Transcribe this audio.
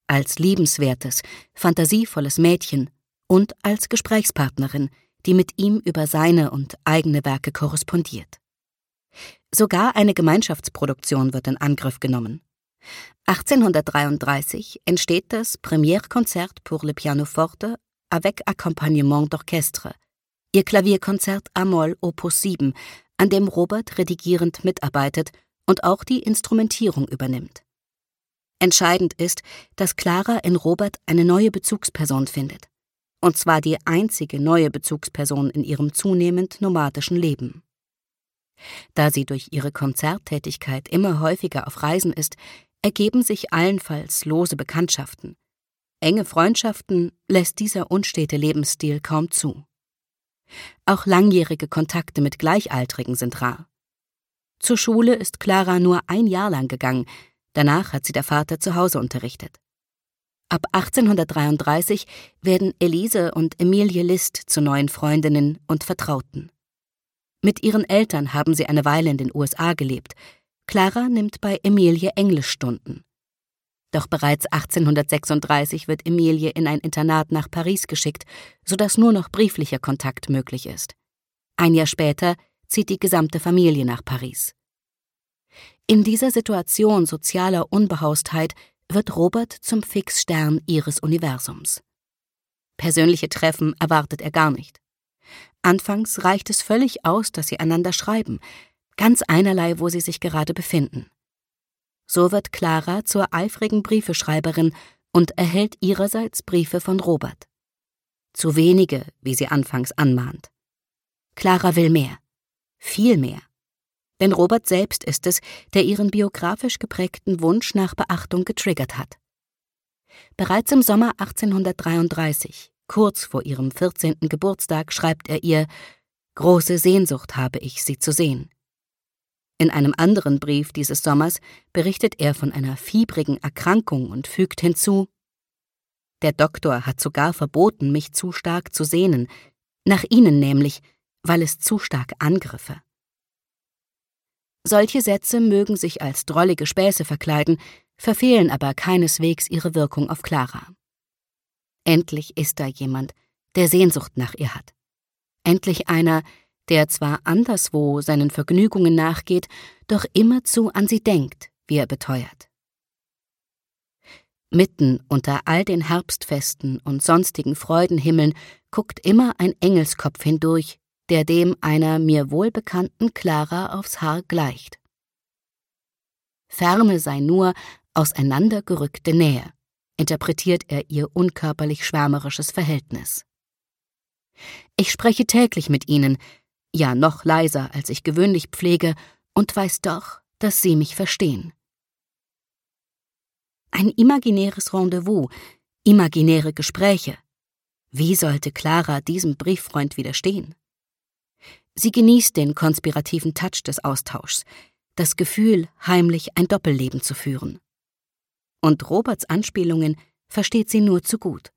als liebenswertes, fantasievolles Mädchen und als Gesprächspartnerin, die mit ihm über seine und eigene Werke korrespondiert. Sogar eine Gemeinschaftsproduktion wird in Angriff genommen. 1833 entsteht das Première Concert pour le pianoforte avec accompagnement d'orchestre, ihr Klavierkonzert a-Moll Opus 7, an dem Robert redigierend mitarbeitet und auch die Instrumentierung übernimmt. Entscheidend ist, dass Clara in Robert eine neue Bezugsperson findet. Und zwar die einzige neue Bezugsperson in ihrem zunehmend nomadischen Leben. Da sie durch ihre Konzerttätigkeit immer häufiger auf Reisen ist, ergeben sich allenfalls lose Bekanntschaften. Enge Freundschaften lässt dieser unstete Lebensstil kaum zu. Auch langjährige Kontakte mit Gleichaltrigen sind rar. Zur Schule ist Clara nur ein Jahr lang gegangen, danach hat sie der Vater zu Hause unterrichtet. Ab 1833 werden Elise und Emilie Liszt zu neuen Freundinnen und Vertrauten. Mit ihren Eltern haben sie eine Weile in den USA gelebt. Clara nimmt bei Emilie Englischstunden. Doch bereits 1836 wird Emilie in ein Internat nach Paris geschickt, sodass nur noch brieflicher Kontakt möglich ist. Ein Jahr später zieht die gesamte Familie nach Paris. In dieser Situation sozialer Unbehaustheit wird Robert zum Fixstern ihres Universums. Persönliche Treffen erwartet er gar nicht. Anfangs reicht es völlig aus, dass sie einander schreiben, ganz einerlei, wo sie sich gerade befinden. So wird Clara zur eifrigen Briefeschreiberin und erhält ihrerseits Briefe von Robert. Zu wenige, wie sie anfangs anmahnt. Clara will mehr, viel mehr. Denn Robert selbst ist es, der ihren biografisch geprägten Wunsch nach Beachtung getriggert hat. Bereits im Sommer 1833, kurz vor ihrem 14. Geburtstag, schreibt er ihr: »Große Sehnsucht habe ich, Sie zu sehen.« In einem anderen Brief dieses Sommers berichtet er von einer fiebrigen Erkrankung und fügt hinzu: »Der Doktor hat sogar verboten, mich zu stark zu sehnen, nach Ihnen nämlich, weil es zu stark angriffe.« Solche Sätze mögen sich als drollige Späße verkleiden, verfehlen aber keineswegs ihre Wirkung auf Clara. Endlich ist da jemand, der Sehnsucht nach ihr hat. Endlich einer, der zwar anderswo seinen Vergnügungen nachgeht, doch immerzu an sie denkt, wie er beteuert. Mitten unter all den Herbstfesten und sonstigen Freudenhimmeln guckt immer ein Engelskopf hindurch, der dem einer mir wohlbekannten Clara aufs Haar gleicht. Ferne sei nur auseinandergerückte Nähe, interpretiert er ihr unkörperlich schwärmerisches Verhältnis. Ich spreche täglich mit Ihnen, ja noch leiser, als ich gewöhnlich pflege, und weiß doch, dass Sie mich verstehen. Ein imaginäres Rendezvous, imaginäre Gespräche. Wie sollte Clara diesem Brieffreund widerstehen? Sie genießt den konspirativen Touch des Austauschs, das Gefühl, heimlich ein Doppelleben zu führen. Und Roberts Anspielungen versteht sie nur zu gut.